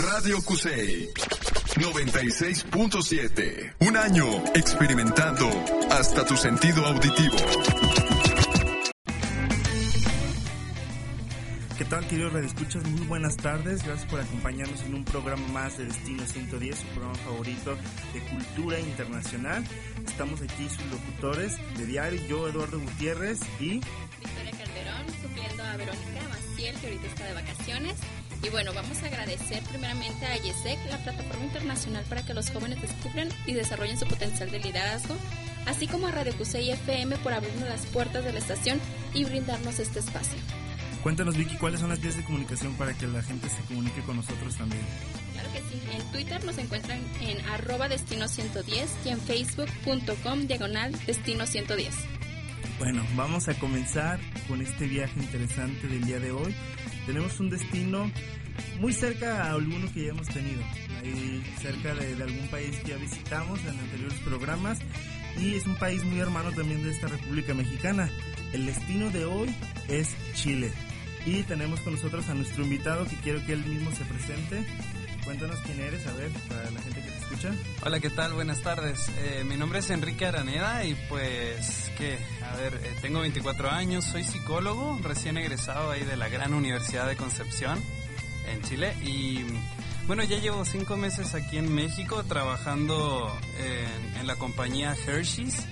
Radio Cusey 96.7. Un año experimentando hasta tu sentido auditivo. ¿Qué tal, queridos radioescuchas? Muy buenas tardes. Gracias por acompañarnos en un programa más de Destino 110, su programa favorito de cultura internacional. Estamos aquí sus locutores de diario, yo, Eduardo Gutiérrez y Victoria Calderón, supliendo a Verónica Maciel, que ahorita está de vacaciones. Y bueno, vamos a agradecer primeramente a IESEC, la plataforma internacional para que los jóvenes descubran y desarrollen su potencial de liderazgo, así como a Radio Cusey FM por abrirnos las puertas de la estación y brindarnos este espacio. Cuéntanos, Vicky, ¿cuáles son las vías de comunicación para que la gente se comunique con nosotros también? Claro que sí, en Twitter nos encuentran en @destino110 y en facebook.com/destino110. Bueno, vamos a comenzar con este viaje interesante del día de hoy. Tenemos un destino muy cerca a alguno que ya hemos tenido, ahí cerca de algún país que ya visitamos en anteriores programas, y es un país muy hermano también de esta República Mexicana. El destino de hoy es Chile, y tenemos con nosotros a nuestro invitado, que quiero que él mismo se presente. Cuéntanos quién eres, a ver, para la gente que te escucha. Hola, ¿qué tal? Buenas tardes. Mi nombre es Enrique Araneda y tengo 24 años, soy psicólogo, recién egresado ahí de la gran Universidad de Concepción en Chile, y bueno, ya llevo 5 meses aquí en México trabajando en la compañía Hershey's.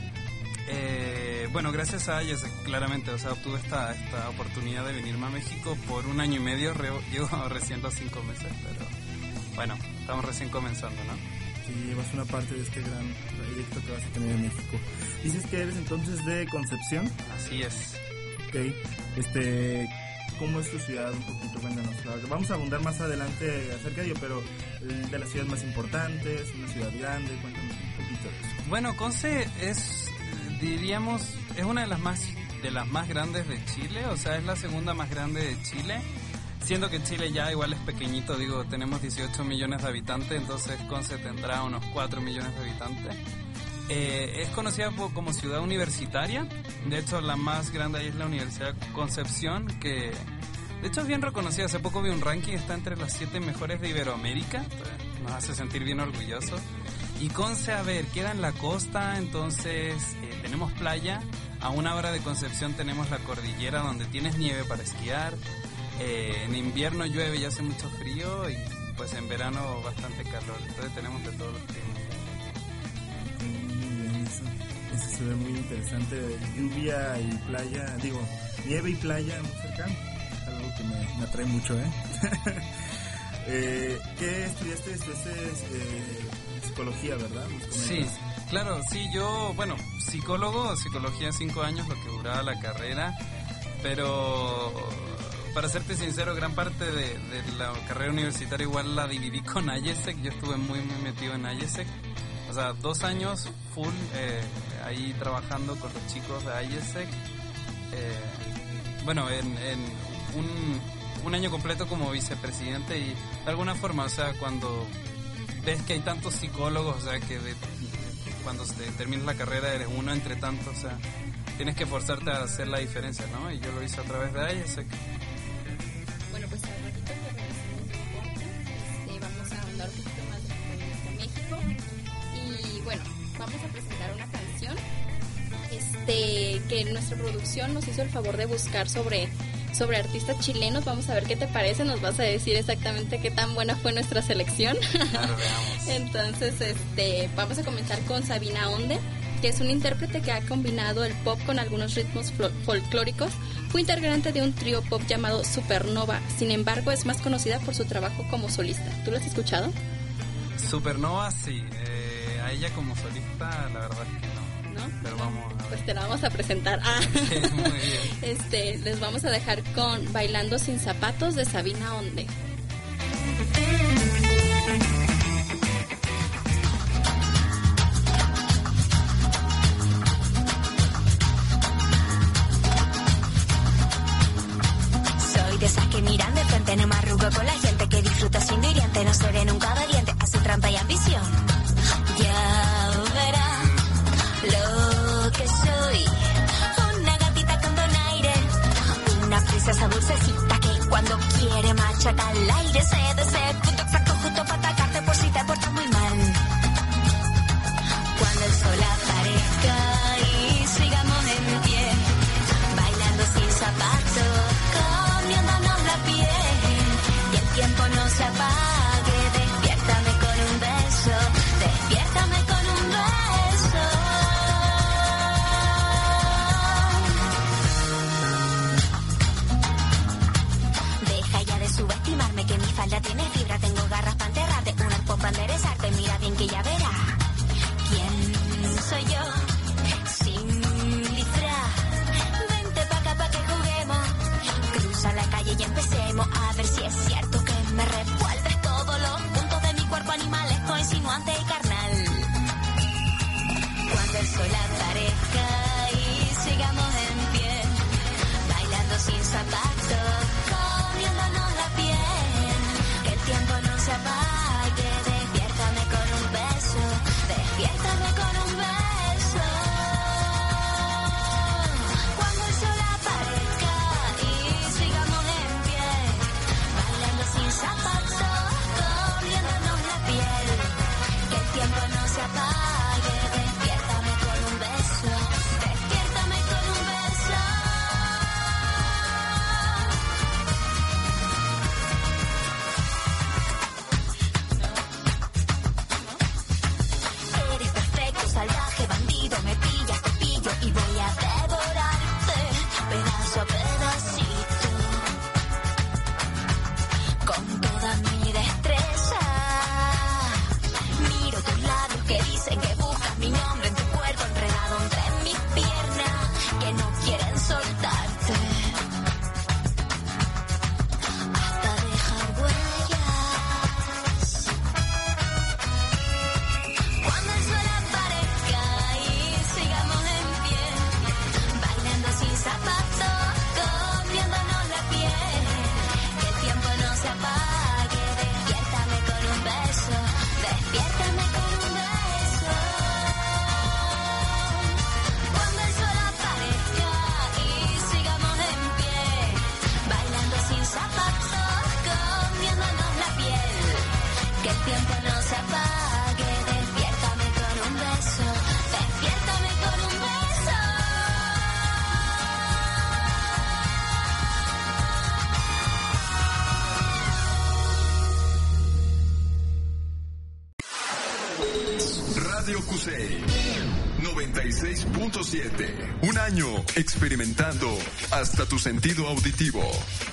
Bueno, gracias a ellos, claramente, obtuve esta oportunidad de venirme a México por 1 año y medio, llevo recién los 5 meses, pero bueno, estamos recién comenzando, ¿no? Sí, llevas una parte de este gran proyecto que vas a tener en México. Dices que eres entonces de Concepción. Así es. Ok, ¿cómo es tu ciudad? Un poquito, cuéntanos. Vamos a abundar más adelante acerca de ello, pero de las ciudades más importantes, una ciudad grande, cuéntanos un poquito de eso. Bueno, Conce es, diríamos, es una de las más grandes de Chile, o sea, es la segunda más grande de Chile. Siendo que Chile ya igual es pequeñito, tenemos 18 millones de habitantes, entonces Conce tendrá unos 4 millones de habitantes. Es conocida como ciudad universitaria, de hecho la más grande ahí es la Universidad Concepción, que de hecho es bien reconocida. Hace poco vi un ranking, está entre las 7 mejores de Iberoamérica, nos hace sentir bien orgullosos. Y Conce, queda en la costa, entonces tenemos playa, a 1 hora de Concepción tenemos la cordillera donde tienes nieve para esquiar. En invierno llueve y hace mucho frío, y pues en verano bastante calor, entonces tenemos de todos los climas. Eso se ve muy interesante, lluvia y playa, nieve y playa muy cercano, algo que me atrae mucho, ¿Qué estudiaste? Psicología, ¿verdad? Sí, claro, sí, yo, psicología 5 años, lo que duraba la carrera, pero para serte sincero, gran parte de la carrera universitaria igual la dividí con IESEC. Yo estuve muy metido en IESEC, o sea, 2 años full ahí trabajando con los chicos de IESEC, en un año completo como vicepresidente, y de alguna forma, o sea, cuando ves que hay tantos psicólogos, o sea, que cuando terminas la carrera eres uno entre tantos, o sea, tienes que forzarte a hacer la diferencia, ¿no? Y yo lo hice a través de IESEC. Bueno, pues al ratito vamos a ahondar un poquito más de México, y bueno, vamos a presentar una canción que nuestra producción nos hizo el favor de buscar sobre artistas chilenos. Vamos a ver qué te parece, nos vas a decir exactamente qué tan buena fue nuestra selección. Claro, veamos. Entonces, vamos a comenzar con Sabina Onde, que es un intérprete que ha combinado el pop con algunos ritmos folclóricos. Fue integrante de un trío pop llamado Supernova, sin embargo es más conocida por su trabajo como solista. ¿Tú lo has escuchado? Supernova, sí. A ella como solista, la verdad es que no. ¿No? Pero vamos a ver. Pues te la vamos a presentar. Sí, muy bien. Les vamos a dejar con Bailando sin zapatos de Sabina Onde. Soy de esas que miran de frente, no me arrugo con la gente, que disfruta siendo hiriente, no seré nunca valiente, hace trampa y ambición. Ya verá lo que soy, una gatita con donaire, una princesa dulcecita que cuando quiere machaca al aire, se desea punto exacto no se apague. Despiértame con un beso, despiértame con un beso. Deja ya de subestimarme, que mi falda tiene fibra. Tengo garras para enterrarte, un arpón para enderezarte. Mira bien que ya verás quién soy yo, sin disfraz. Vente pa' acá pa' que juguemos. Cruza la calle y empecemos a ver si es cierto que me revuelves todos los puntos de mi cuerpo animalesco, insinuante y carnal. Cuando el sol aparezca y sigamos en pie, bailando sin zapatos, comiéndonos la piel, que el tiempo no se apague. Despiértame con un beso, despiértame con un beso. Cuando el sol aparezca y sigamos en pie, bailando sin zapatos, comiéndonos la piel, que el tiempo no se apague. Despiértame con un beso, despiértame con un beso. Eres perfecto, salvaje, bandido, me pillas, te pillo y voy a devorarte pedazo a pedacito, con toda mi destreza. Miro tus labios que dicen que buscas mi nombre en tu cuerpo, enredado entre mis piernas que no quieren soltarte, hasta dejar huellas. Cuando el sol aparezca y sigamos en pie, bailando sin zapatos, comiéndonos la piel, que el tiempo no se apague. Despiértame con un beso, despiértame con un beso. Cuando el sol aparezca y sigamos en pie, bailando sin zapatos, comiéndonos la piel, que el tiempo no se apague. Despiértame con un beso, despiértame con un beso. Radio Cusey 96.7. Un año experimentando hasta tu sentido auditivo.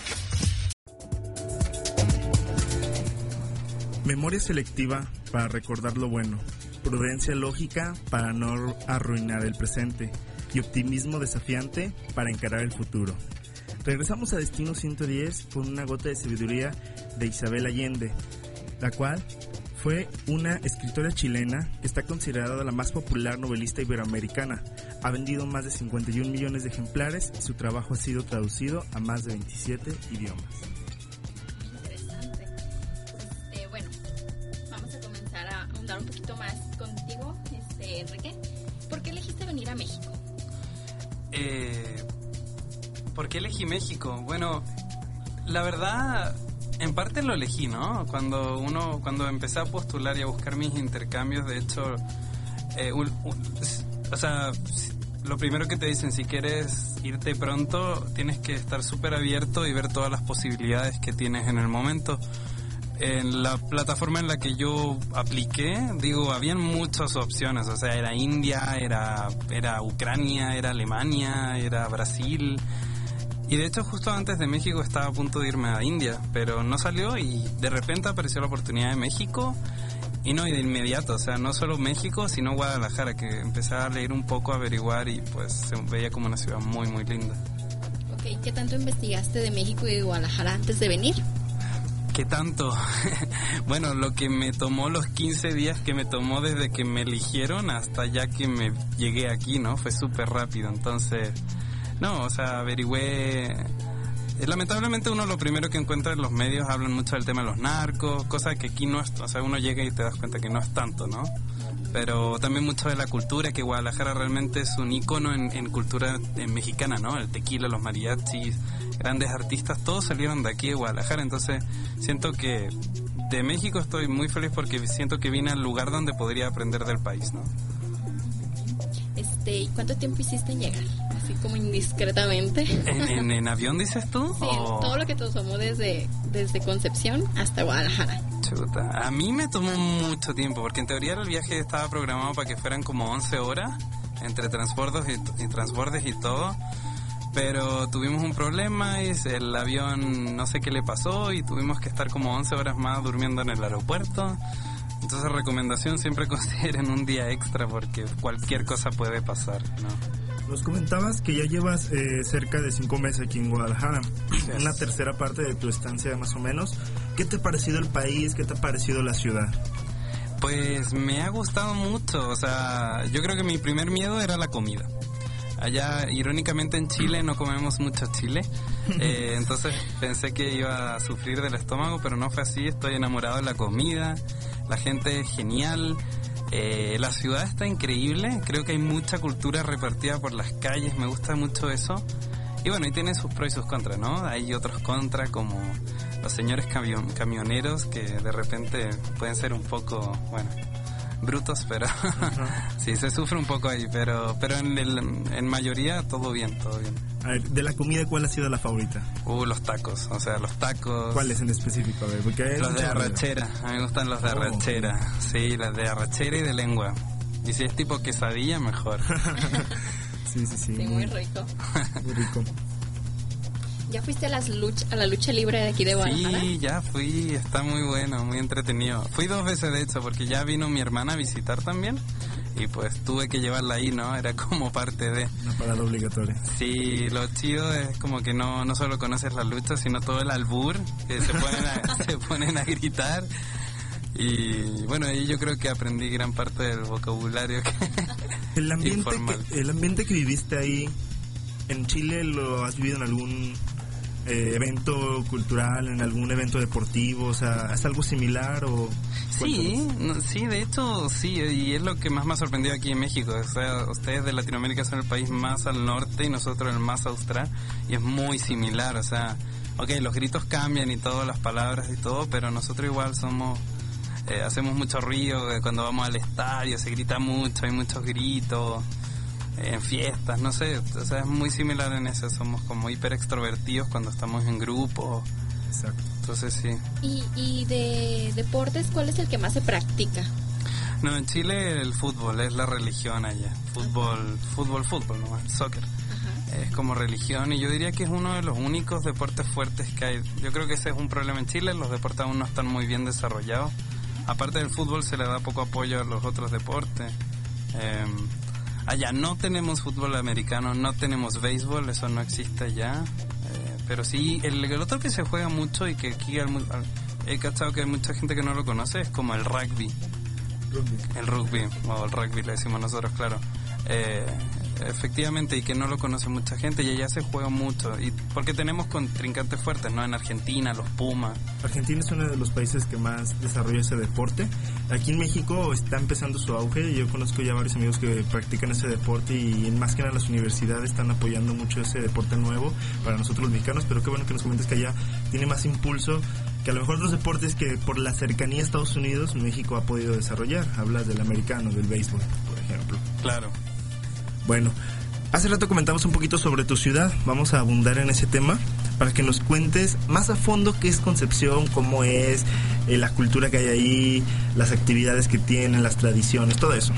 Memoria selectiva para recordar lo bueno, prudencia lógica para no arruinar el presente y optimismo desafiante para encarar el futuro. Regresamos a Destino 110 con una gota de sabiduría de Isabel Allende, la cual fue una escritora chilena que está considerada la más popular novelista iberoamericana. Ha vendido más de 51 millones de ejemplares y su trabajo ha sido traducido a más de 27 idiomas. Interesante. Bueno, vamos a comenzar a ahondar un poquito más contigo, Enrique. ¿Por qué elegiste venir a México? ¿Por qué elegí México? Bueno, la verdad, en parte lo elegí, ¿no? Cuando empecé a postular y a buscar mis intercambios, de hecho, o sea, lo primero que te dicen, si quieres irte pronto, tienes que estar súper abierto y ver todas las posibilidades que tienes en el momento. En la plataforma en la que yo apliqué, habían muchas opciones, o sea, era India, era Ucrania, era Alemania, era Brasil. Y de hecho justo antes de México estaba a punto de irme a India, pero no salió y de repente apareció la oportunidad de México y de inmediato, o sea, no solo México, sino Guadalajara, que empecé a leer un poco, a averiguar y pues se veía como una ciudad muy, muy linda. Ok, ¿qué tanto investigaste de México y de Guadalajara antes de venir? ¿Qué tanto? Bueno, lo que me tomó los 15 días que me tomó desde que me eligieron hasta ya que me llegué aquí, ¿no? Fue súper rápido, entonces... No, o sea, averigüé... Lamentablemente uno lo primero que encuentra en los medios hablan mucho del tema de los narcos, cosa que aquí no es... O sea, uno llega y te das cuenta que no es tanto, ¿no? Pero también mucho de la cultura, que Guadalajara realmente es un ícono en cultura mexicana, ¿no? El tequila, los mariachis, grandes artistas, todos salieron de aquí de Guadalajara, entonces siento que de México estoy muy feliz porque siento que vine al lugar donde podría aprender del país, ¿no? ¿Y cuánto tiempo hiciste en llegar? así como indiscretamente. ¿En avión dices tú? Sí, todo lo que tomó desde Concepción hasta Guadalajara. Chuta, a mí me tomó mucho tiempo, porque en teoría el viaje estaba programado para que fueran como 11 horas, entre transbordos y todo, pero tuvimos un problema y el avión no sé qué le pasó y tuvimos que estar como 11 horas más durmiendo en el aeropuerto. Entonces, recomendación, siempre consideren un día extra porque cualquier cosa puede pasar, ¿no? Nos comentabas que ya llevas cerca de 5 meses aquí en Guadalajara, una tercera parte de tu estancia más o menos. ¿Qué te ha parecido el país? ¿Qué te ha parecido la ciudad? Pues me ha gustado mucho, o sea, yo creo que mi primer miedo era la comida. Allá, irónicamente, en Chile no comemos mucho chile, entonces pensé que iba a sufrir del estómago, pero no fue así. Estoy enamorado de la comida, la gente es genial, la ciudad está increíble, creo que hay mucha cultura repartida por las calles, me gusta mucho eso. Y bueno, y tiene sus pros y sus contras, ¿no? Hay otros contras como los señores camioneros que de repente pueden ser un poco, bueno, brutos, pero sí, se sufre un poco ahí, pero en mayoría todo bien. A ver, de la comida, ¿cuál ha sido la favorita? Los tacos, o sea, los tacos. ¿Cuáles en específico? A ver, porque hay los de arrachera, a mí me gustan los de arrachera, sí, los de arrachera y de lengua. Y si es tipo quesadilla, mejor. Sí. Sí, muy rico. Muy rico. ¿Ya fuiste a la lucha libre de aquí de Guadalajara? Sí, ya fui, está muy bueno, muy entretenido. Fui 2 veces de hecho, porque ya vino mi hermana a visitar también, y pues tuve que llevarla ahí, ¿no? Era como parte de... Una parada obligatoria. Sí, lo chido es como que no solo conoces la lucha, sino todo el albur, que se ponen a gritar. Y bueno, ahí yo creo que aprendí gran parte del vocabulario informal. El ambiente que viviste ahí, ¿en Chile lo has vivido en algún evento cultural, en algún evento deportivo? O sea, ¿es algo similar o...? Sí, de hecho sí, y es lo que más me ha sorprendido aquí en México. O sea, ustedes de Latinoamérica son el país más al norte y nosotros el más austral, y es muy similar. O sea, los gritos cambian y todas las palabras y todo, pero nosotros igual somos... hacemos mucho ruido cuando vamos al estadio, se grita mucho, hay muchos gritos, en fiestas, no sé, o sea, es muy similar en eso, somos como hiper extrovertidos cuando estamos en grupo. Exacto. Entonces sí. ¿Y de deportes cuál es el que más se practica? No, en Chile el fútbol es la religión allá, fútbol nomás, soccer. Ajá. Es como religión, y yo diría que es uno de los únicos deportes fuertes que hay. Yo creo que ese es un problema en Chile, los deportes aún no están muy bien desarrollados. Aparte del fútbol se le da poco apoyo a los otros deportes. Allá no tenemos fútbol americano, no tenemos béisbol, eso no existe allá. Pero sí, el otro que se juega mucho y que aquí he cachado que hay mucha gente que no lo conoce, es como el rugby. El rugby, o el rugby le decimos nosotros, claro. Efectivamente, y que no lo conoce mucha gente, y allá se juega mucho, y porque tenemos contrincantes fuertes, ¿no? En Argentina, los Pumas. Argentina es uno de los países que más desarrolla ese deporte. Aquí en México está empezando su auge, yo conozco ya varios amigos que practican ese deporte, y más que nada las universidades están apoyando mucho ese deporte nuevo para nosotros los mexicanos, pero qué bueno que nos comentes que allá tiene más impulso que a lo mejor los deportes que por la cercanía a Estados Unidos México ha podido desarrollar. Hablas del americano, del béisbol, por ejemplo. Claro. Bueno, hace rato comentamos un poquito sobre tu ciudad, vamos a abundar en ese tema para que nos cuentes más a fondo qué es Concepción, cómo es, la cultura que hay ahí, las actividades que tienen, las tradiciones, todo eso.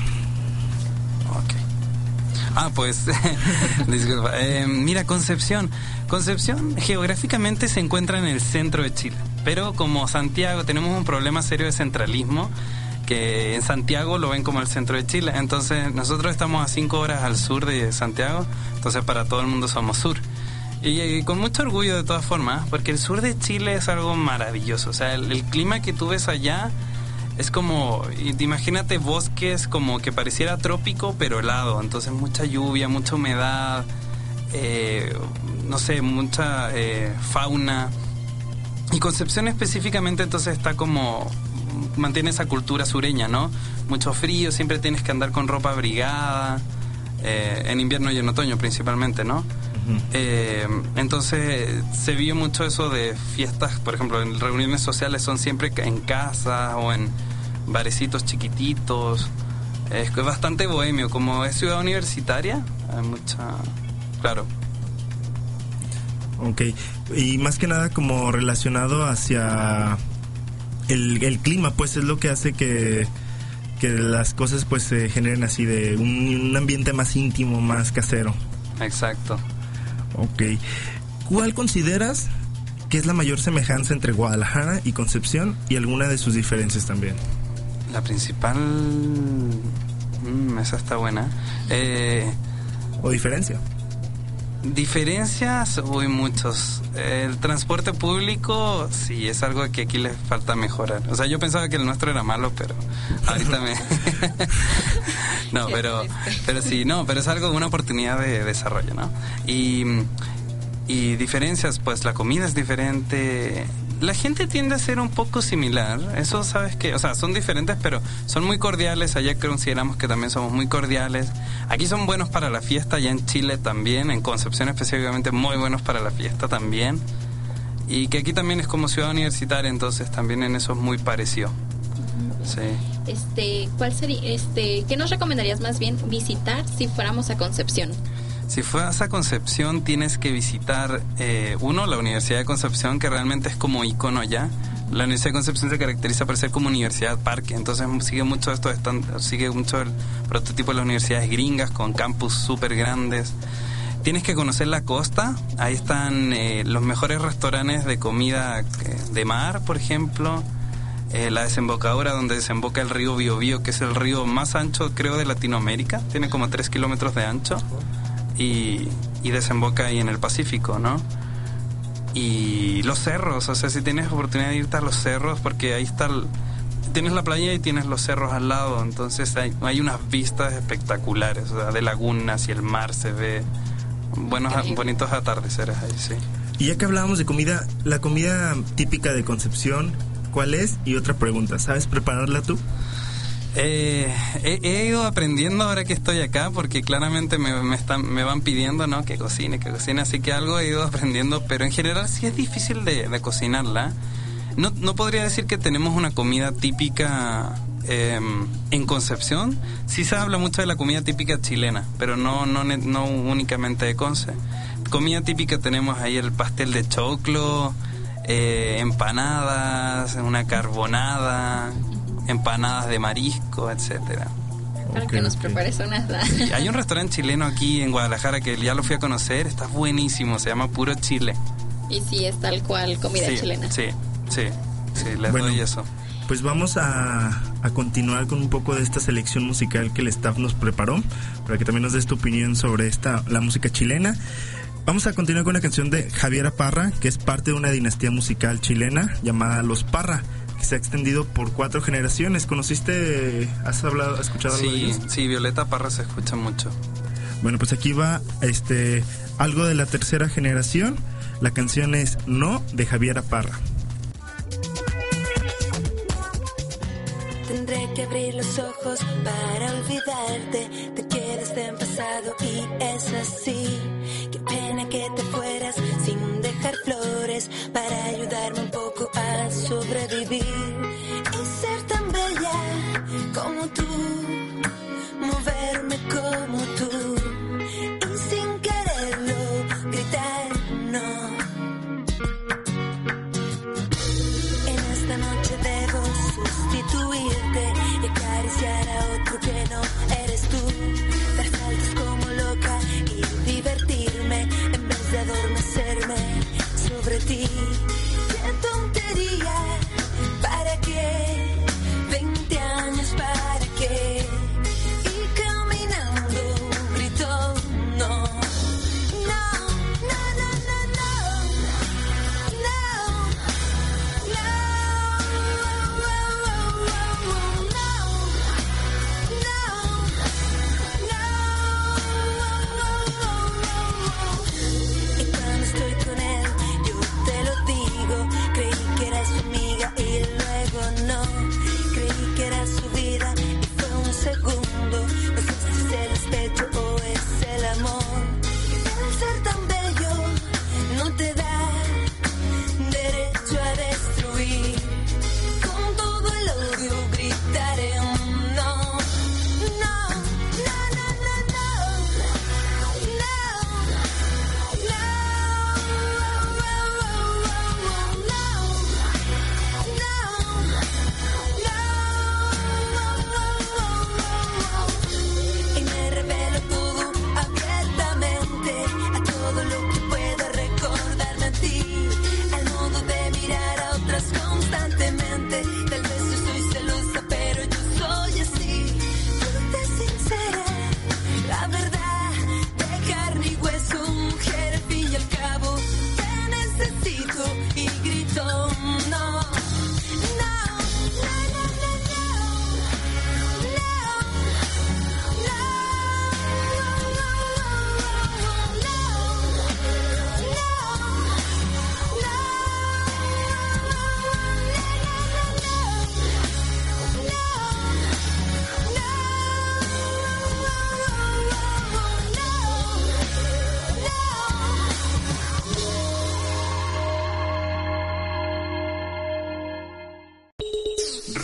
Ok. Pues, disculpa, mira, Concepción geográficamente se encuentra en el centro de Chile, pero como Santiago tenemos un problema serio de centralismo, que en Santiago lo ven como el centro de Chile, entonces nosotros estamos a 5 horas al sur de Santiago, entonces para todo el mundo somos sur, y con mucho orgullo de todas formas, porque el sur de Chile es algo maravilloso. O sea, el clima que tú ves allá es como, imagínate bosques como que pareciera trópico pero helado, entonces mucha lluvia, mucha humedad, no sé, mucha fauna, y Concepción específicamente entonces está como... mantiene esa cultura sureña, ¿no? Mucho frío, siempre tienes que andar con ropa abrigada, en invierno y en otoño principalmente, ¿no? Uh-huh. Entonces se vio mucho eso de fiestas, por ejemplo, en reuniones sociales son siempre en casa o en barecitos chiquititos. Es bastante bohemio, como es ciudad universitaria, hay claro. Ok, y más que nada como relacionado hacia el clima, pues es lo que hace que las cosas pues se generen así de un ambiente más íntimo, más casero. Exacto. Ok, ¿cuál consideras que es la mayor semejanza entre Guadalajara y Concepción y alguna de sus diferencias también? La principal... esa está buena. ¿O diferencia? Diferencias, muchos. El transporte público, sí, es algo que aquí les falta mejorar. O sea, yo pensaba que el nuestro era malo, pero ahorita me... No, pero sí, no, pero es algo, una oportunidad de desarrollo, ¿no? Y diferencias, pues la comida es diferente. La gente tiende a ser un poco similar. Eso, ¿sabes qué? O sea, son diferentes, pero son muy cordiales. Allá consideramos que también somos muy cordiales. Aquí son buenos para la fiesta, allá en Chile también. En Concepción específicamente muy buenos para la fiesta también. Y que aquí también es como ciudad universitaria, entonces también en eso es muy parecido. Sí. ¿Cuál sería, qué nos recomendarías más bien visitar si fuéramos a Concepción? Si fueras a Concepción tienes que visitar, la Universidad de Concepción, que realmente es como ícono ya. La Universidad de Concepción se caracteriza por ser como universidad parque, entonces sigue mucho el prototipo de las universidades gringas con campus súper grandes. Tienes que conocer la costa, ahí están los mejores restaurantes de comida de mar, por ejemplo. La desembocadura donde desemboca el río Biobío, que es el río más ancho creo de Latinoamérica, tiene como 3 kilómetros de ancho. Y desemboca ahí en el Pacífico, ¿no? Y los cerros, o sea, si tienes oportunidad de irte a los cerros, porque ahí está tienes la playa y tienes los cerros al lado, entonces hay unas vistas espectaculares, o sea, de lagunas y el mar se ve, bonitos atardeceres ahí, sí. Y ya que hablábamos de comida, la comida típica de Concepción, ¿cuál es? Y otra pregunta, ¿sabes prepararla tú? He ido aprendiendo ahora que estoy acá, porque claramente me van pidiendo, ¿no? que cocine, así que algo he ido aprendiendo, pero en general sí es difícil de cocinarla. No podría decir que tenemos una comida típica en Concepción. Sí se habla mucho de la comida típica chilena, pero no únicamente de Conce. Comida típica tenemos ahí el pastel de choclo, empanadas, una carbonada, empanadas de marisco, etcétera. Para que nos prepares unas. Hay un restaurante chileno aquí en Guadalajara que ya lo fui a conocer, está buenísimo, se llama Puro Chile. Y sí, es tal cual comida chilena. Sí, les doy eso. Pues vamos a continuar con un poco de esta selección musical que el staff nos preparó, para que también nos des tu opinión sobre la música chilena. Vamos a continuar con una canción de Javiera Parra, que es parte de una dinastía musical chilena llamada Los Parra, que se ha extendido por 4 generaciones. ¿Has escuchado algo de ellos? Sí, Violeta Parra se escucha mucho. Bueno, pues aquí va algo de la tercera generación. La canción es No, de Javiera Parra. Tendré que abrir los ojos para olvidarte. Te quedas en pasado y es así. Qué pena que te fueras sin dejar flores para ayudarme un poco a sobrevivir y ser tan bella como tú, moverme como tú y sin quererlo gritar no. En esta noche debo sustituirte y acariciar a otro que no eres tú, dar saltos como loca y divertirme en vez de adormecerme sobre ti. Qué tontería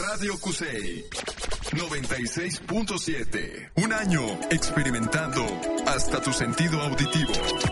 Radio Cusey 96.7. Un año experimentando hasta tu sentido auditivo.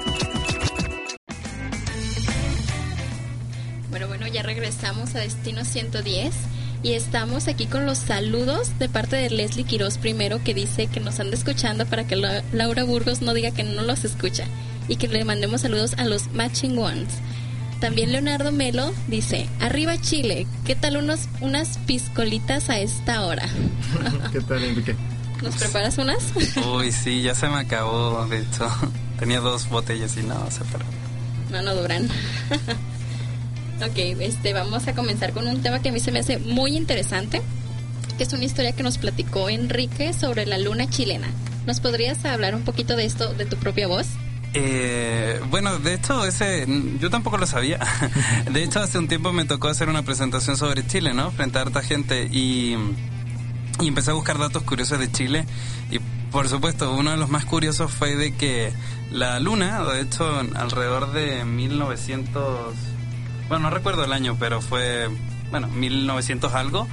Bueno, ya regresamos a Destino 110 y estamos aquí con los saludos de parte de Leslie Quiroz primero, que dice que nos anda escuchando para que Laura Burgos no diga que no los escucha y que le mandemos saludos a los Matching Ones. También Leonardo Melo dice, arriba Chile, ¿qué tal unas piscolitas a esta hora? ¿Qué tal, Enrique? ¿Nos preparas unas? Uy, sí, ya se me acabó, de hecho. Tenía 2 botellas y no, se paró. No duran. Ok, vamos a comenzar con un tema que a mí se me hace muy interesante, que es una historia que nos platicó Enrique sobre la luna chilena. ¿Nos podrías hablar un poquito de esto de tu propia voz? Bueno, de hecho, yo tampoco lo sabía. De hecho, hace un tiempo me tocó hacer una presentación sobre Chile, ¿no? Frente a harta gente y empecé a buscar datos curiosos de Chile. Y por supuesto, uno de los más curiosos fue de que la luna, de hecho, alrededor de 1900... Bueno, no recuerdo el año, pero fue, 1900 algo.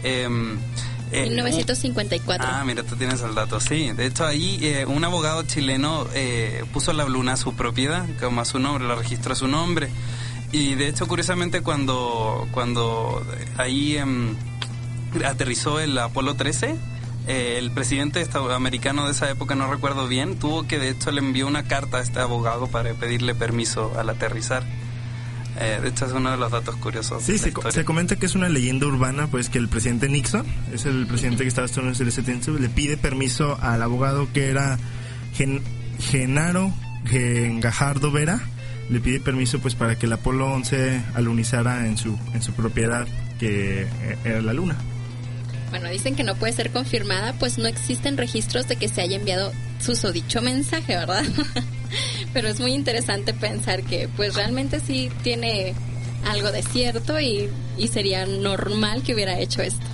1954. Mira, tú tienes el dato, sí. De hecho, ahí un abogado chileno puso la luna a su propiedad, como a su nombre, la registró a su nombre. Y de hecho, curiosamente, cuando ahí aterrizó el Apolo 13, el presidente americano de esa época, no recuerdo bien, de hecho, le envió una carta a este abogado para pedirle permiso al aterrizar. De hecho es uno de los datos curiosos. Sí, se comenta que es una leyenda urbana, pues que el presidente Nixon, es el presidente que estaba en el 70, le pide permiso al abogado que era Genaro Gajardo Vera, le pide permiso pues para que el Apolo 11 alunizara en su propiedad, que era la luna. Bueno, dicen que no puede ser confirmada, pues no existen registros de que se haya enviado susodicho mensaje, ¿verdad? Pero es muy interesante pensar que pues realmente sí tiene algo de cierto y sería normal que hubiera hecho esto.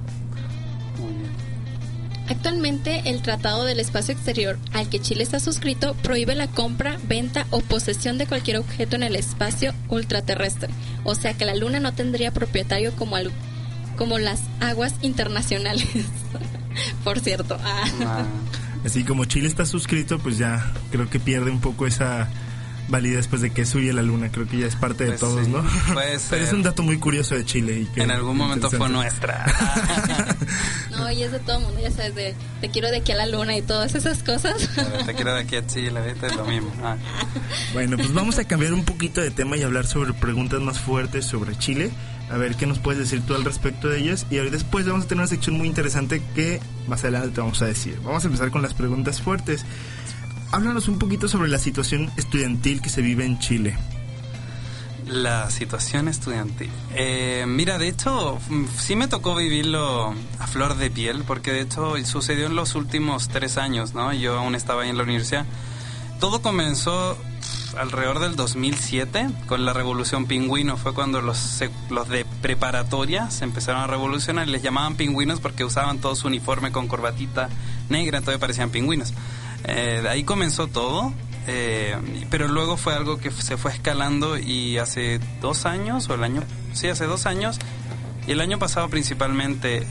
Actualmente el Tratado del Espacio Exterior al que Chile está suscrito prohíbe la compra, venta o posesión de cualquier objeto en el espacio ultraterrestre. O sea que la luna no tendría propietario como las aguas internacionales. Por cierto. Así como Chile está suscrito, pues ya creo que pierde un poco esa validez pues de que es suya la luna. Creo que ya es parte de todos, sí, ¿no? Pero es un dato muy curioso de Chile. Y que en algún momento fue nuestra. No, y es de todo el mundo, ya sabes, te quiero de aquí a la luna y todas esas cosas. Te quiero de aquí a Chile, ¿viste? Es lo mismo. Bueno, pues vamos a cambiar un poquito de tema y hablar sobre preguntas más fuertes sobre Chile. A ver qué nos puedes decir tú al respecto de ellas. Y ahora después vamos a tener una sección muy interesante que más adelante te vamos a decir. Vamos a empezar con las preguntas fuertes. Háblanos un poquito sobre la situación estudiantil que se vive en Chile. La situación estudiantil. Mira, de hecho, sí me tocó vivirlo a flor de piel, porque de hecho sucedió en los últimos 3 años, ¿no? Yo aún estaba ahí en la universidad. Todo comenzó alrededor del 2007 con la Revolución Pingüino. Fue cuando los de preparatoria se empezaron a revolucionar y les llamaban pingüinos porque usaban todo su uniforme con corbatita negra, entonces parecían pingüinos. De ahí comenzó todo, pero luego fue algo que se fue escalando y hace 2 años, hace 2 años, y el año pasado principalmente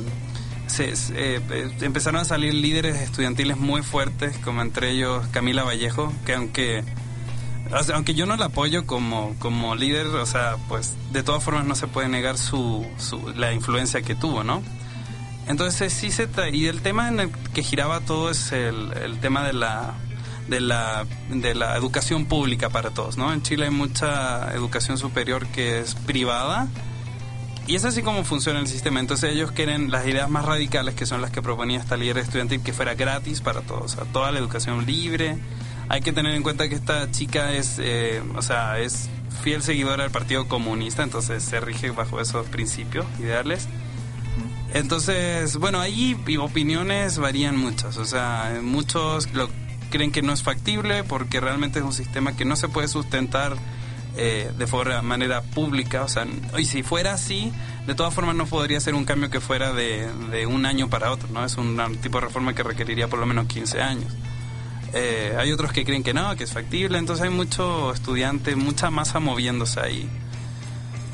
empezaron a salir líderes estudiantiles muy fuertes, como entre ellos Camila Vallejo, que aunque yo no la apoyo como líder, o sea, pues de todas formas no se puede negar la influencia que tuvo, ¿no? Entonces sí y el tema en el que giraba todo es el tema de la educación pública para todos, ¿no? En Chile hay mucha educación superior que es privada y es así como funciona el sistema. Entonces ellos quieren las ideas más radicales, que son las que proponía esta líder estudiantil, que fuera gratis para todos, o sea, toda la educación libre. Hay que tener en cuenta que esta chica es fiel seguidora del Partido Comunista, entonces se rige bajo esos principios ideales. Entonces, bueno, ahí opiniones varían muchas, o sea, muchos creen que no es factible porque realmente es un sistema que no se puede sustentar de manera pública, o sea, y si fuera así, de todas formas no podría ser un cambio que fuera de un año para otro, ¿no? Es un tipo de reforma que requeriría por lo menos 15 años. Hay otros que creen que no, que es factible, entonces hay mucho estudiante, mucha masa moviéndose ahí.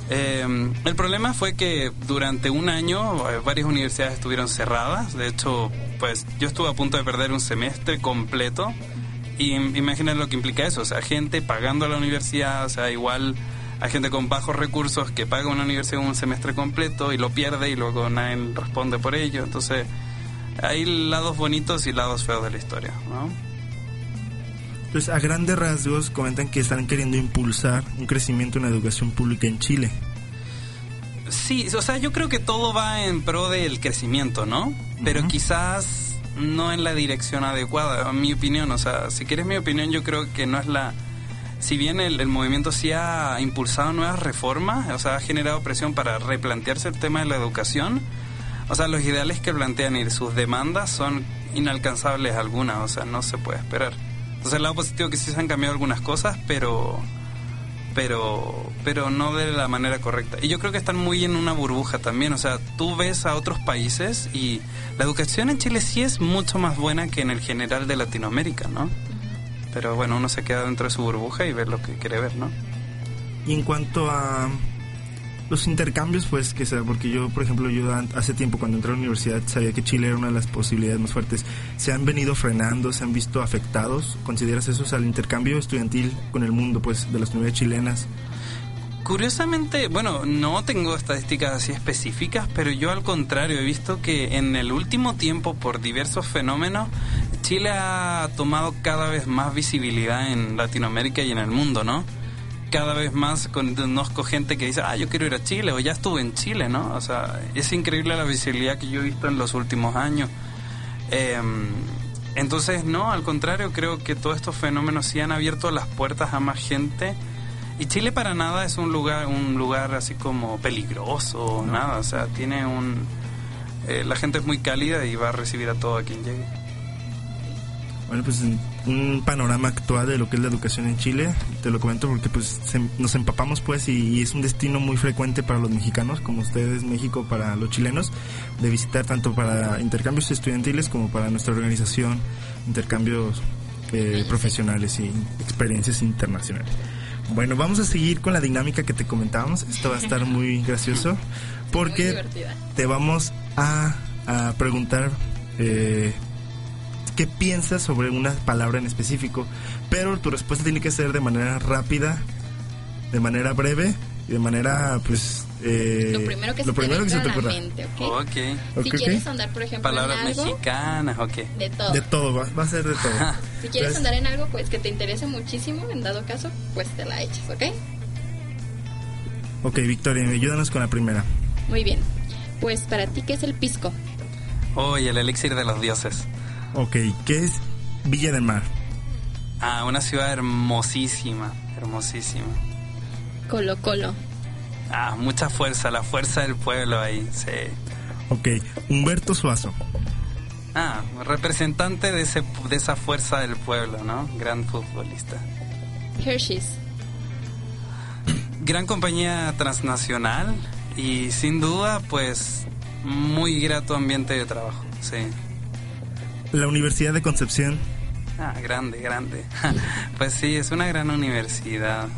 El problema fue que durante un año varias universidades estuvieron cerradas. De hecho, pues yo estuve a punto de perder un semestre completo. Y imaginen lo que implica eso, o sea, gente pagando a la universidad, o sea, igual hay gente con bajos recursos que paga una universidad un semestre completo y lo pierde y luego nadie responde por ello. Entonces, hay lados bonitos y lados feos de la historia, ¿no? Pues a grandes rasgos comentan que están queriendo impulsar un crecimiento en la educación pública en Chile. Sí, o sea, yo creo que todo va en pro del crecimiento, ¿no? Pero quizás no en la dirección adecuada, en mi opinión. O sea, si quieres mi opinión, yo creo que no es la... Si bien el movimiento sí ha impulsado nuevas reformas, o sea, ha generado presión para replantearse el tema de la educación, o sea, los ideales que plantean y sus demandas son inalcanzables algunas, o sea, no se puede esperar. Entonces, el lado positivo que sí se han cambiado algunas cosas, pero no de la manera correcta. Y yo creo que están muy en una burbuja también. O sea, tú ves a otros países y la educación en Chile sí es mucho más buena que en el general de Latinoamérica, ¿no? Pero bueno, uno se queda dentro de su burbuja y ve lo que quiere ver, ¿no? Y en cuanto a los intercambios, pues, que sea, porque yo, por ejemplo, hace tiempo cuando entré a la universidad sabía que Chile era una de las posibilidades más fuertes. ¿Se han venido frenando, se han visto afectados? ¿Consideras eso, o sea, el intercambio estudiantil con el mundo, pues, de las universidades chilenas? Curiosamente, bueno, no tengo estadísticas así específicas, pero yo al contrario he visto que en el último tiempo, por diversos fenómenos, Chile ha tomado cada vez más visibilidad en Latinoamérica y en el mundo, ¿no? Cada vez más conozco gente que dice, yo quiero ir a Chile, o ya estuve en Chile, ¿no? O sea, es increíble la visibilidad que yo he visto en los últimos años. Entonces, no, al contrario, creo que todos estos fenómenos sí han abierto las puertas a más gente. Y Chile para nada es un lugar así como peligroso, no. Nada, o sea, tiene la gente es muy cálida y va a recibir a todo a quien llegue. Bueno, pues un panorama actual de lo que es la educación en Chile, te lo comento porque pues nos empapamos pues y es un destino muy frecuente para los mexicanos, como ustedes, México para los chilenos, de visitar tanto para intercambios estudiantiles como para nuestra organización, intercambios profesionales y experiencias internacionales. Bueno, vamos a seguir con la dinámica que te comentábamos. Esto va a estar muy gracioso porque te vamos a preguntar qué piensas sobre una palabra en específico, pero tu respuesta tiene que ser de manera rápida, de manera breve y de manera, pues... lo primero que se te ocurra. Okay. Si quieres andar, por ejemplo, palabras en algo... mexicanas, De todo. De todo, va a ser de todo. Si quieres andar en algo, pues, que te interese muchísimo, en dado caso, pues te la echas, ¿ok? Ok, Victoria, ayúdanos con la primera. Muy bien. Pues, para ti, ¿qué es el pisco? El elixir de los dioses. Ok, ¿qué es Villa del Mar? Una ciudad hermosísima. Colo Colo. Mucha fuerza, la fuerza del pueblo ahí, sí. Ok, Humberto Suazo. Representante de esa fuerza del pueblo, ¿no? Gran futbolista. Hershey's. Gran compañía transnacional y sin duda, pues, muy grato ambiente de trabajo, sí. La Universidad de Concepción. Grande. Pues sí, es una gran universidad.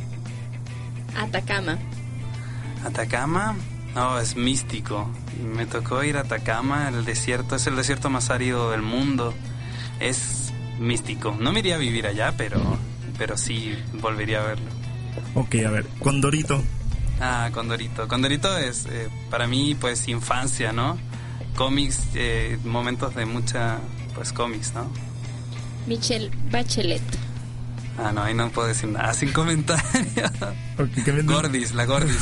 Atacama, es místico. Me tocó ir a Atacama, el desierto, es el desierto más árido del mundo. Es místico. No me iría a vivir allá, pero sí volvería a verlo. Ok, a ver, Condorito. Condorito es para mí, pues, infancia, ¿no? Cómics, momentos de mucha, pues, cómics, ¿no? Michelle Bachelet. No, ahí no puedo decir nada sin comentarios. Okay, La Gordis.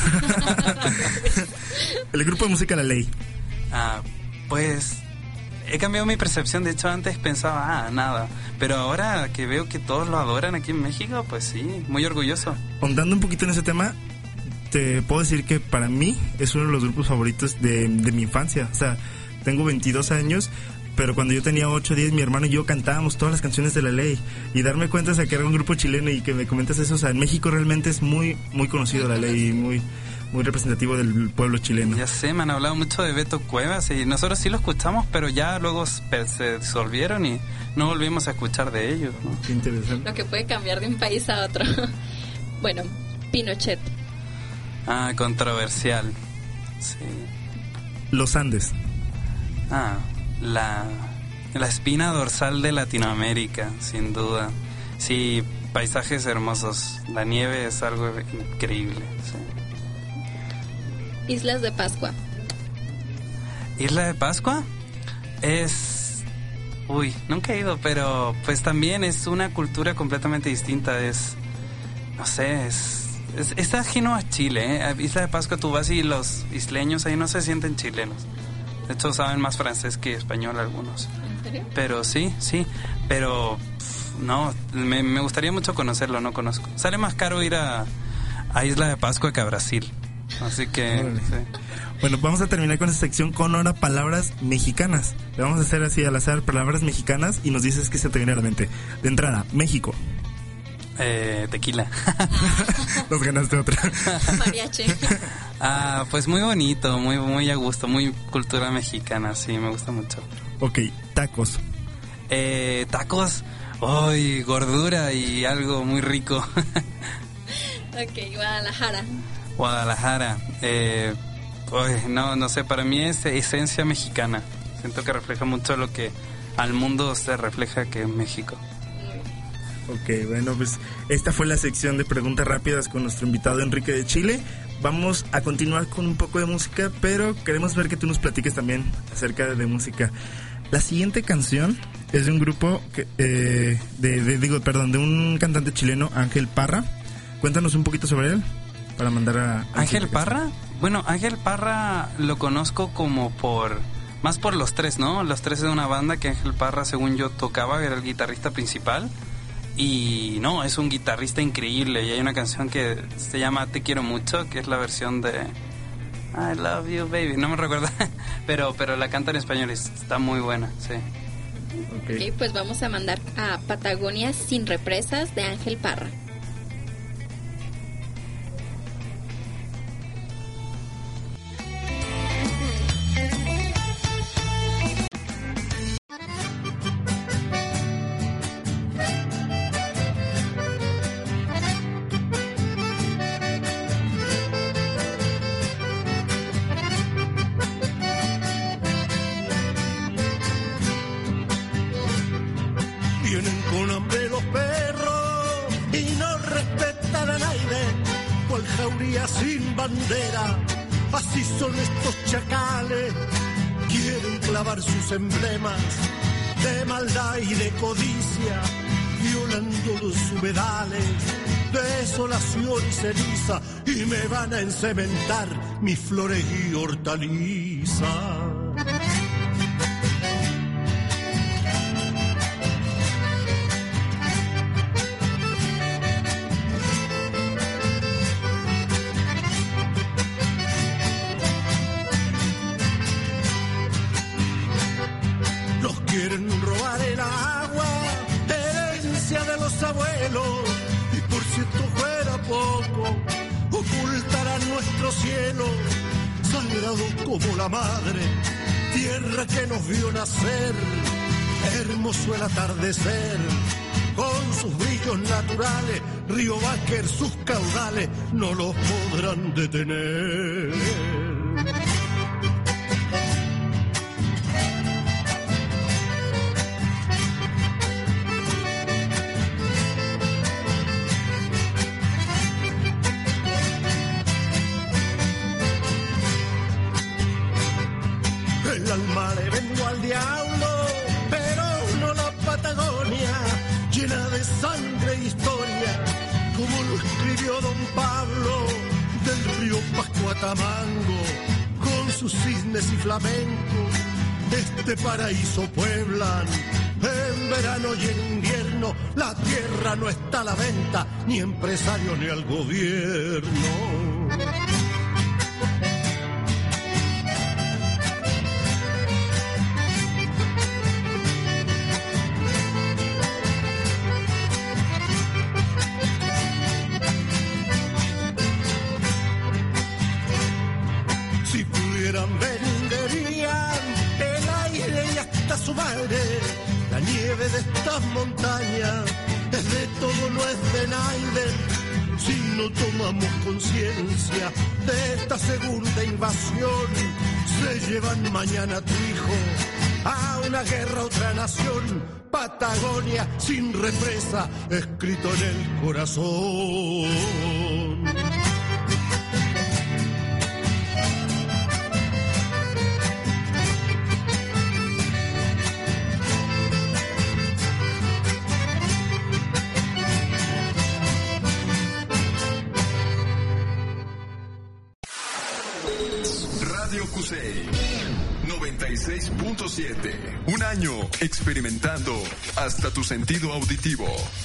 El grupo de música La Ley. Pues he cambiado mi percepción. De hecho, antes pensaba, nada. Pero ahora que veo que todos lo adoran aquí en México, pues sí, muy orgulloso. Ahondando un poquito en ese tema, te puedo decir que para mí es uno de los grupos favoritos de mi infancia. O sea, tengo 22 años... Pero cuando yo tenía 8 o 10, mi hermano y yo cantábamos todas las canciones de La Ley. Y darme cuenta de que era un grupo chileno y que me comentas eso. O sea, en México realmente es muy muy conocido La Ley y muy representativo del pueblo chileno. Ya sé, me han hablado mucho de Beto Cuevas y nosotros sí lo escuchamos, pero ya luego se disolvieron y no volvimos a escuchar de ellos, ¿no? Qué interesante. Lo que puede cambiar de un país a otro. Bueno, Pinochet. Controversial. Sí. Los Andes. La espina dorsal de Latinoamérica, sin duda. Sí, paisajes hermosos. La nieve es algo increíble. Sí. Islas de Pascua. Isla de Pascua es... Uy, nunca he ido, pero pues también es una cultura completamente distinta. No sé, es ajeno a Chile, ¿eh? Isla de Pascua tú vas y los isleños ahí no se sienten chilenos. De hecho saben más francés que español algunos. ¿En serio? Pero sí, pero no, me gustaría mucho conocerlo, no conozco. Sale más caro ir a Isla de Pascua que a Brasil. Así que... Sí. Bueno, vamos a terminar con esta sección con ahora palabras mexicanas. Le vamos a hacer así al azar palabras mexicanas y nos dices qué se te viene a la mente. De entrada, México. Tequila. Nos ganaste otra. Mariachi. Pues muy bonito, muy a gusto, muy cultura mexicana, sí, me gusta mucho. Ok, tacos. Tacos, gordura y algo muy rico. Ok, Guadalajara. No sé, para mí es esencia mexicana. Siento que refleja mucho lo que al mundo se refleja que es México. Ok, bueno, pues esta fue la sección de preguntas rápidas con nuestro invitado Enrique de Chile. Vamos a continuar con un poco de música, pero queremos ver que tú nos platiques también acerca de música. La siguiente canción es de un grupo de un cantante chileno, Ángel Parra. Cuéntanos un poquito sobre él para mandar a ¿Ángel Parra? Bueno, Ángel Parra lo conozco como más por Los Tres, ¿no? Los Tres es una banda que Ángel Parra, según yo, tocaba, era el guitarrista principal. Y no, es un guitarrista increíble. Y hay una canción que se llama Te Quiero Mucho, que es la versión de I Love You Baby. No me recuerdo, pero la canta en español, está muy buena, sí. Ok, pues vamos a mandar a Patagonia Sin Represas de Ángel Parra. Vienen con hambre los perros y no respetan a nadie, cual jauría sin bandera. Así son estos chacales, quieren clavar sus emblemas de maldad y de codicia, violando los humedales, desolación y ceniza, y me van a encementar mis flores y hortalizas. Quieren robar el agua, herencia de los abuelos, y por si esto fuera poco, ocultarán nuestro cielo, sagrado como la madre, tierra que nos vio nacer, hermoso el atardecer, con sus brillos naturales, río Báquer, sus caudales, no los podrán detener. El alma le vendo al diablo, pero no la Patagonia, llena de sangre e historia, como lo escribió don Pablo, del río Pascua a Tamango, con sus cisnes y flamencos, este paraíso pueblan. En verano y en invierno, la tierra no está a la venta, ni empresario ni al gobierno. Venderían el aire y hasta su madre, la nieve de estas montañas es de todo, no es de nadie, si no tomamos conciencia de esta segunda invasión. Se llevan mañana a tu hijo a una guerra a otra nación. Patagonia sin represa, escrito en el corazón. Radio Cusey 96.7. Un año experimentando hasta tu sentido auditivo.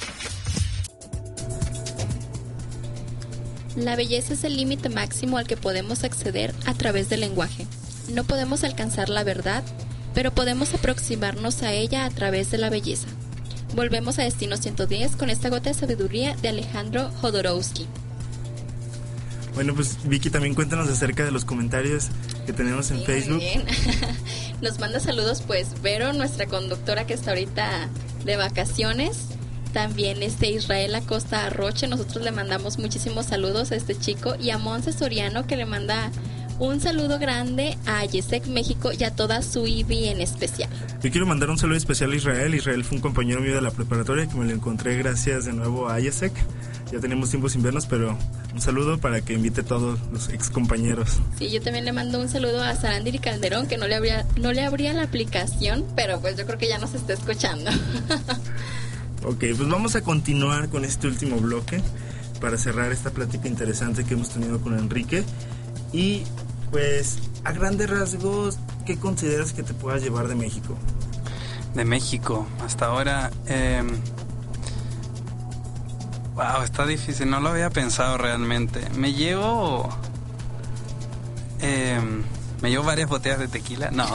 La belleza es el límite máximo al que podemos acceder a través del lenguaje. No podemos alcanzar la verdad, pero podemos aproximarnos a ella a través de la belleza. Volvemos a Destino 110 con esta gota de sabiduría de Alejandro Jodorowsky. Bueno, pues Vicky, también cuéntanos acerca de los comentarios que tenemos en Facebook. Muy bien. Nos manda saludos pues Vero, nuestra conductora que está ahorita de vacaciones. También Israel Acosta Arroche, nosotros le mandamos muchísimos saludos a este chico. Y a Monse Soriano, que le manda un saludo grande a Yesec México y a toda su IBI en especial. Yo quiero mandar un saludo especial a Israel. Israel fue un compañero mío de la preparatoria que me lo encontré gracias de nuevo a Yesec. Ya tenemos tiempos sin vernos, pero un saludo para que invite a todos los ex compañeros. Sí, yo también le mando un saludo a Sarandiri Calderón, que no le abría la aplicación, pero pues yo creo que ya nos está escuchando. Ok, pues vamos a continuar con este último bloque para cerrar esta plática interesante que hemos tenido con Enrique. Y pues a grandes rasgos, ¿qué consideras que te puedas llevar de México? De México, hasta ahora... Wow, está difícil, no lo había pensado realmente. Me llevo varias botellas de tequila. No,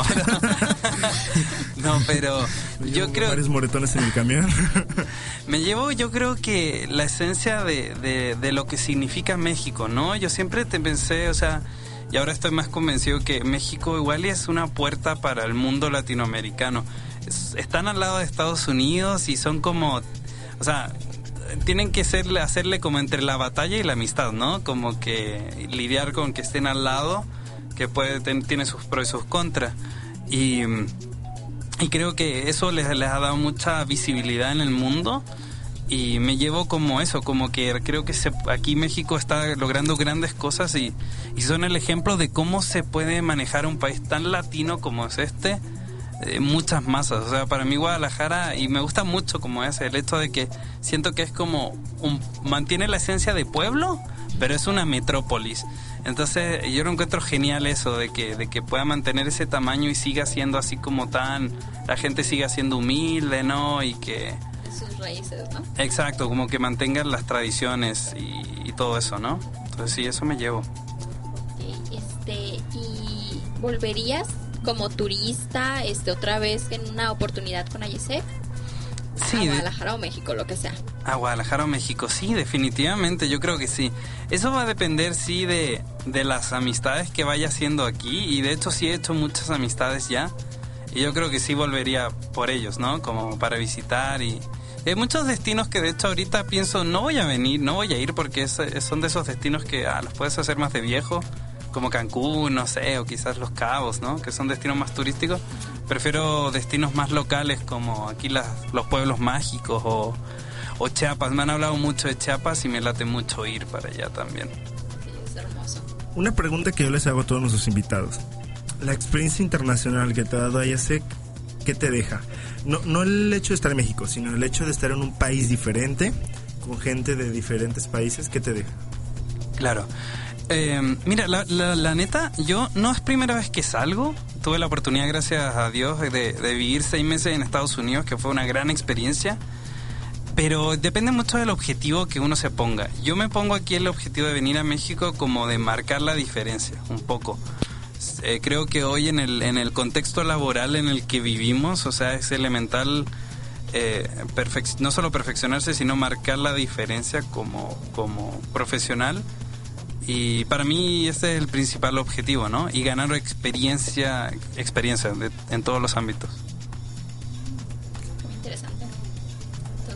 pero yo creo... varios moretones en el camión. Me llevo, yo creo que la esencia de lo que significa México, ¿no? Yo siempre te pensé, o sea, y ahora estoy más convencido que México igual es una puerta para el mundo latinoamericano. Están al lado de Estados Unidos y son como, o sea... tienen que hacerle como entre la batalla y la amistad, ¿no? Como que lidiar con que estén al lado, que tiene sus pros y sus contras. Y creo que eso les ha dado mucha visibilidad en el mundo. Y me llevo como eso, como que creo que aquí México está logrando grandes cosas y son el ejemplo de cómo se puede manejar un país tan latino como es este. Muchas masas, o sea, para mí Guadalajara, y me gusta mucho como es el hecho de que siento que es como mantiene la esencia de pueblo, pero es una metrópolis. Entonces yo lo encuentro genial eso de que pueda mantener ese tamaño y siga siendo así como la gente siga siendo humilde, ¿no? Y que sus raíces, ¿no? Exacto, como que mantengan las tradiciones y todo eso, ¿no? Entonces sí, eso me llevo. ¿Y volverías como turista otra vez en una oportunidad con Ayesec? Sí, a Guadalajara o México, lo que sea. A Guadalajara o México, sí, definitivamente, yo creo que sí. Eso va a depender, sí, de las amistades que vaya haciendo aquí, y de hecho sí he hecho muchas amistades ya, y yo creo que sí volvería por ellos, ¿no? Como para visitar, y hay muchos destinos que de hecho ahorita pienso, no voy a ir porque son de esos destinos que los puedes hacer más de viejo, como Cancún, no sé, o quizás Los Cabos, ¿no? Que son destinos más turísticos. Prefiero destinos más locales como aquí los pueblos mágicos o Chiapas. Me han hablado mucho de Chiapas y me late mucho ir para allá también. Sí, es hermoso. Una pregunta que yo les hago a todos nuestros invitados. La experiencia internacional que te ha dado Ayesec, ¿qué te deja? No el hecho de estar en México, sino el hecho de estar en un país diferente, con gente de diferentes países, ¿qué te deja? Claro. Mira, la neta, yo no es primera vez que salgo. Tuve la oportunidad, gracias a Dios, de vivir 6 meses en Estados Unidos, que fue una gran experiencia. Pero depende mucho del objetivo que uno se ponga. Yo me pongo aquí el objetivo de venir a México como de marcar la diferencia, un poco. Creo que hoy en el contexto laboral en el que vivimos, o sea, es elemental no solo perfeccionarse, sino marcar la diferencia como profesional. Y para mí ese es el principal objetivo, ¿no? Y ganar experiencia en todos los ámbitos. Muy interesante.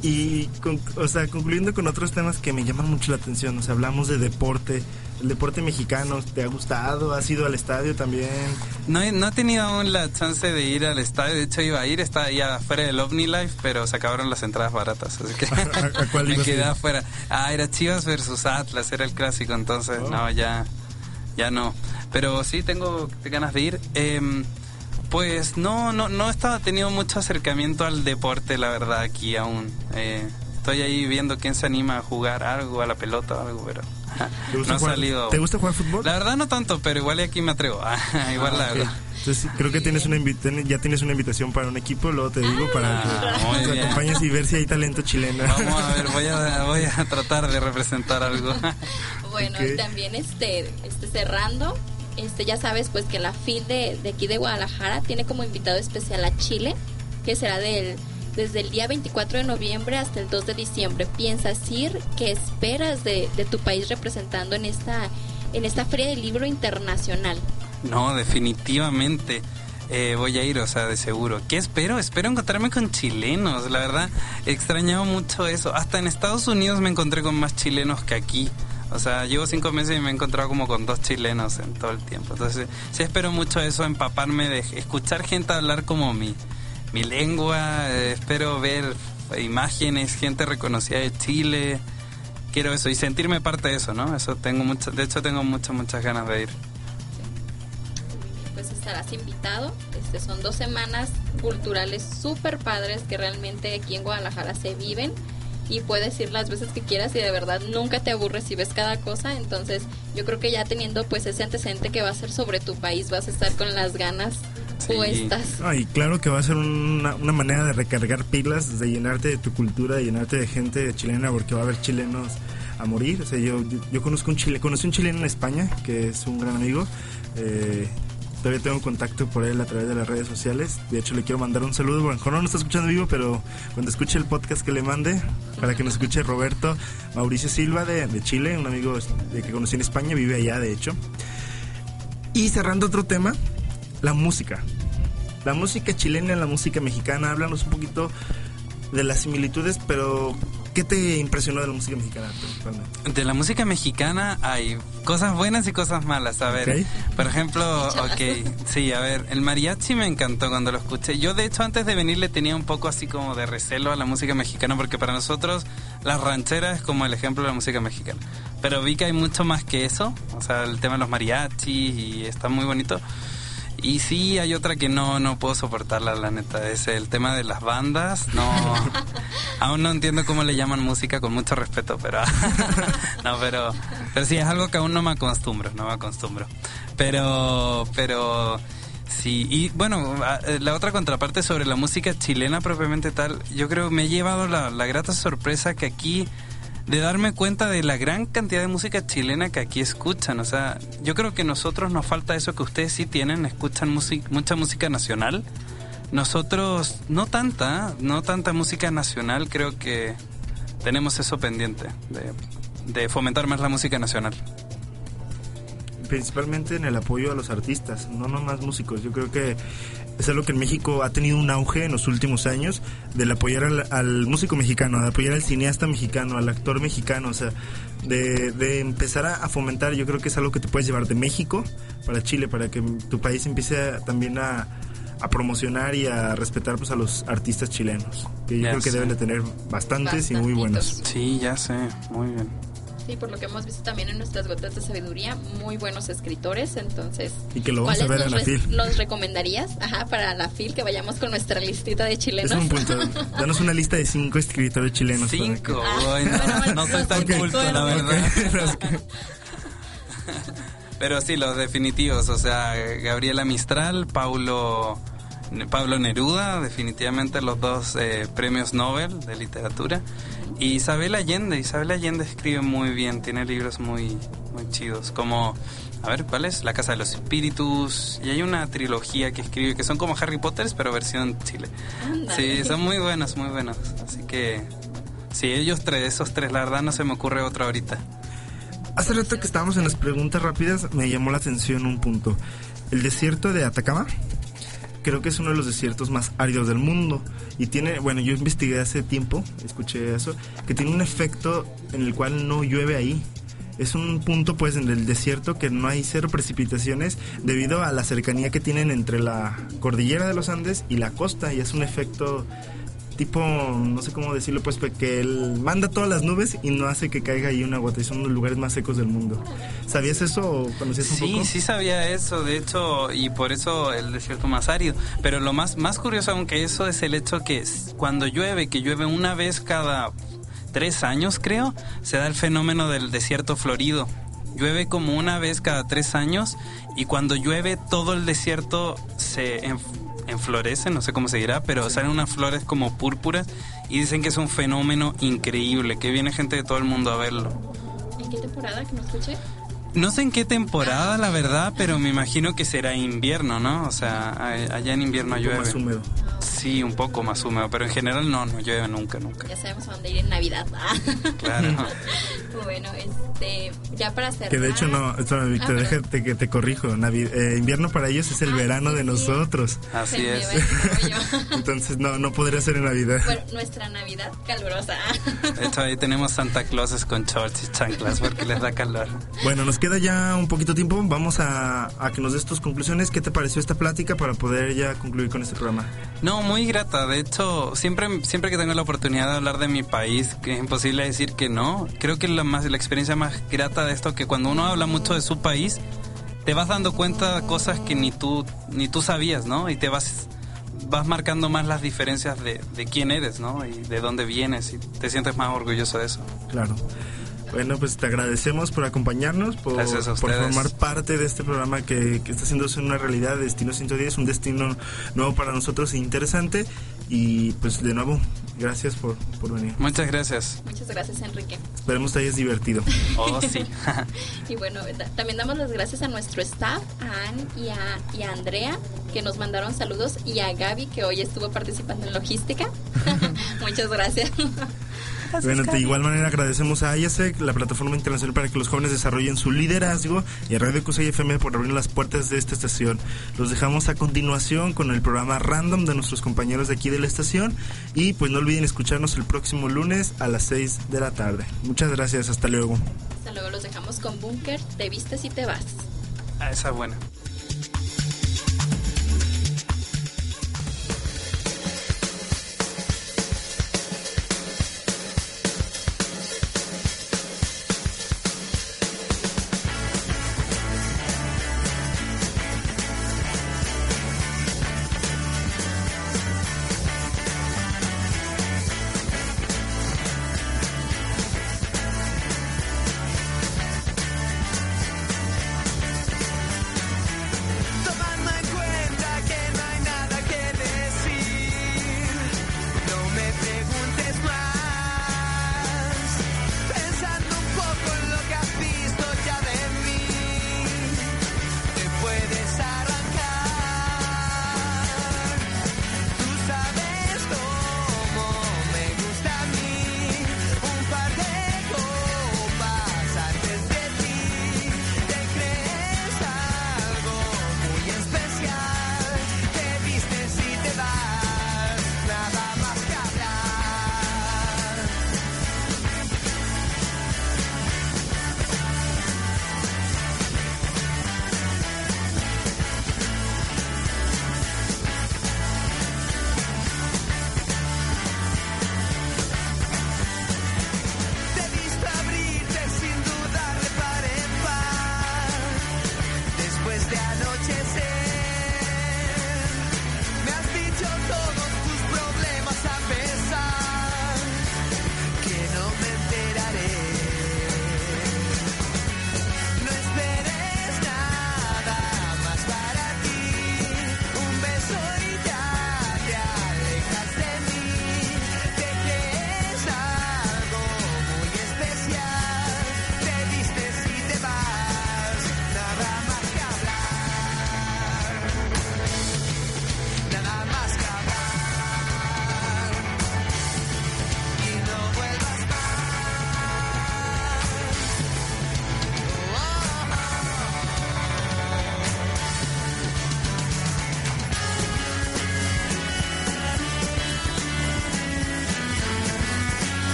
Y, concluyendo con otros temas que me llaman mucho la atención, o sea, hablamos de deporte, el deporte mexicano, ¿te ha gustado? ¿Has ido al estadio también? No he tenido aún la chance de ir al estadio, de hecho iba a ir, estaba ahí afuera del OmniLife, pero se acabaron las entradas baratas, así que ¿A cuál me ibas quedé a ir? afuera. Era Chivas versus Atlas, era el clásico, entonces no, ya no. Pero sí tengo ganas de ir. Pues no estaba tenido mucho acercamiento al deporte, la verdad, aquí aún. Estoy ahí viendo quién se anima a jugar algo, a la pelota o algo, pero no ha salido. ¿Te gusta jugar fútbol? La verdad no tanto, pero igual aquí me atrevo. Igual la verdad. Entonces creo que ya tienes una invitación para un equipo, luego te digo para que te acompañes y ver si hay talento chileno. Vamos a ver, voy a tratar de representar algo. Bueno, también cerrando, ya sabes pues que la FIL de aquí de Guadalajara tiene como invitado especial a Chile, que será desde el día 24 de noviembre hasta el 2 de diciembre. ¿Piensas ir? ¿Qué esperas de tu país representando en esta Feria del Libro Internacional? No, definitivamente voy a ir, o sea, de seguro. ¿Qué espero? Espero encontrarme con chilenos, la verdad. He extrañado mucho eso. Hasta en Estados Unidos me encontré con más chilenos que aquí. O sea, llevo 5 meses y me he encontrado como con 2 chilenos en todo el tiempo. Entonces, sí espero mucho eso, empaparme de escuchar gente hablar como mi lengua. Espero ver imágenes, gente reconocida de Chile. Quiero eso y sentirme parte de eso, ¿no? Eso tengo muchas ganas de ir. Pues estarás invitado. Son 2 semanas culturales súper padres que realmente aquí en Guadalajara se viven. Y puedes ir las veces que quieras y de verdad nunca te aburres si ves cada cosa. Entonces yo creo que ya teniendo pues ese antecedente que va a ser sobre tu país, vas a estar con las ganas puestas. Y claro que va a ser una manera de recargar pilas, de llenarte de tu cultura, de llenarte de gente chilena, porque va a haber chilenos a morir. O sea, yo conocí un chileno en España que es un gran amigo. Todavía tengo contacto por él a través de las redes sociales. De hecho, le quiero mandar un saludo. Bueno, no está escuchando vivo, pero cuando escuche el podcast que le mande, para que nos escuche Roberto Mauricio Silva de Chile, un amigo que conocí en España, vive allá, de hecho. Y cerrando otro tema, la música. La música chilena, la música mexicana. Háblanos un poquito de las similitudes, pero ¿qué te impresionó de la música mexicana? De la música mexicana hay cosas buenas y cosas malas. A ver, por ejemplo, el mariachi me encantó cuando lo escuché. Yo, de hecho, antes de venir le tenía un poco así como de recelo a la música mexicana, porque para nosotros las rancheras es como el ejemplo de la música mexicana. Pero vi que hay mucho más que eso. O sea, el tema de los mariachis y está muy bonito. Y sí, hay otra que no puedo soportarla, la neta, es el tema de las bandas. Aún no entiendo cómo le llaman música, con mucho respeto, pero pero sí, es algo que aún no me acostumbro. Pero sí, y bueno, la otra contraparte sobre la música chilena propiamente tal, yo creo que me he llevado la grata sorpresa que aquí, de darme cuenta de la gran cantidad de música chilena que aquí escuchan. O sea, yo creo que nosotros nos falta eso que ustedes sí tienen, escuchan mucha música nacional. Nosotros no tanta música nacional, creo que tenemos eso pendiente, de fomentar más la música nacional. Principalmente en el apoyo a los artistas, no nomás músicos. Yo creo que es algo que en México ha tenido un auge en los últimos años, del apoyar al músico mexicano, de apoyar al cineasta mexicano, al actor mexicano, o sea, de empezar a fomentar. Yo creo que es algo que te puedes llevar de México para Chile, para que tu país empiece también a promocionar y a respetar pues a los artistas chilenos, que yo creo que deben de tener bastantes y muy buenos. Sí, ya sé, muy bien. Sí, por lo que hemos visto también en nuestras gotas de sabiduría, muy buenos escritores, entonces... Y que lo vamos a ver en la FIL. ¿Nos recomendarías para la FIL que vayamos con nuestra listita de chilenos? Es un punto. Danos una lista de 5 escritores chilenos. 5, no soy tan culto, la verdad. Pero sí, los definitivos, o sea, Gabriela Mistral, Pablo Neruda, definitivamente los 2 premios Nobel de literatura. Y Isabel Allende escribe muy bien, tiene libros muy chidos, como, a ver, ¿cuál es? La Casa de los Espíritus, y hay una trilogía que escribe que son como Harry Potter, pero versión Chile. Sí, son muy buenos, así que sí, esos tres, la verdad no se me ocurre otro ahorita. Hace rato que estábamos en las preguntas rápidas, me llamó la atención un punto. El desierto de Atacama creo que es uno de los desiertos más áridos del mundo. Y tiene, bueno, yo investigué hace tiempo, escuché eso, que tiene un efecto en el cual no llueve ahí. Es un punto pues en el desierto que no hay cero precipitaciones debido a la cercanía que tienen entre la cordillera de los Andes y la costa, y es un efecto tipo, no sé cómo decirlo, pues que él manda todas las nubes y no hace que caiga ahí una gota, y son los lugares más secos del mundo. ¿Sabías eso o conocías un poco? Sí sabía eso, de hecho, y por eso el desierto más árido. Pero lo más curioso aunque eso es el hecho que cuando llueve, que llueve una vez cada 3 años, creo, se da el fenómeno del desierto florido. Llueve como una vez cada 3 años, y cuando llueve todo el desierto se enflorece, no sé cómo se dirá, pero salen unas flores como púrpuras, y dicen que es un fenómeno increíble, que viene gente de todo el mundo a verlo. ¿En qué temporada que no escuché? No sé en qué temporada, la verdad, pero me imagino que será invierno, ¿no? O sea, allá en invierno llueve. Más húmedo. Sí, un poco más húmedo, pero en general no llueve nunca. Ya sabemos a dónde ir en Navidad. Claro. Bueno, ya para cerrar... Que de hecho no, Víctor, déjate que te corrijo. Invierno para ellos es el verano de nosotros. Así es. Entonces no podría ser en Navidad. Bueno, nuestra Navidad calurosa. De hecho, ahí tenemos Santa Clauses con shorts y chanclas porque les da calor. Bueno, nos queda ya un poquito tiempo. Vamos a que nos des tus conclusiones. ¿Qué te pareció esta plática para poder ya concluir con este programa? No, muy grata. De hecho, siempre que tengo la oportunidad de hablar de mi país, que es imposible decir que no, creo que la experiencia más grata de esto, que cuando uno habla mucho de su país, te vas dando cuenta de cosas que ni tú sabías, ¿no? Y te vas marcando más las diferencias de quién eres, ¿no? Y de dónde vienes, y te sientes más orgulloso de eso. Claro. Bueno, pues te agradecemos por acompañarnos, por formar parte de este programa que está haciéndose una realidad. Destino 110, un destino nuevo para nosotros e interesante. Y pues de nuevo, gracias por venir. Muchas gracias. Muchas gracias, Enrique. Esperemos te hayas divertido. Oh, sí. Y bueno, también damos las gracias a nuestro staff, a Ann y a Andrea, que nos mandaron saludos, y a Gaby, que hoy estuvo participando en logística. Muchas gracias. Bueno, de igual manera agradecemos a IASEC, la plataforma internacional para que los jóvenes desarrollen su liderazgo, y a Radio Cusay FM por abrir las puertas de esta estación. Los dejamos a continuación con el programa Random de nuestros compañeros de aquí de la estación, y pues no olviden escucharnos el próximo lunes a las 6 de la tarde. Muchas gracias, hasta luego. Hasta luego, los dejamos con Búnker, Te vistes y te vas. Esa es buena.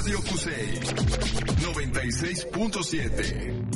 Radio Cusey 96.7.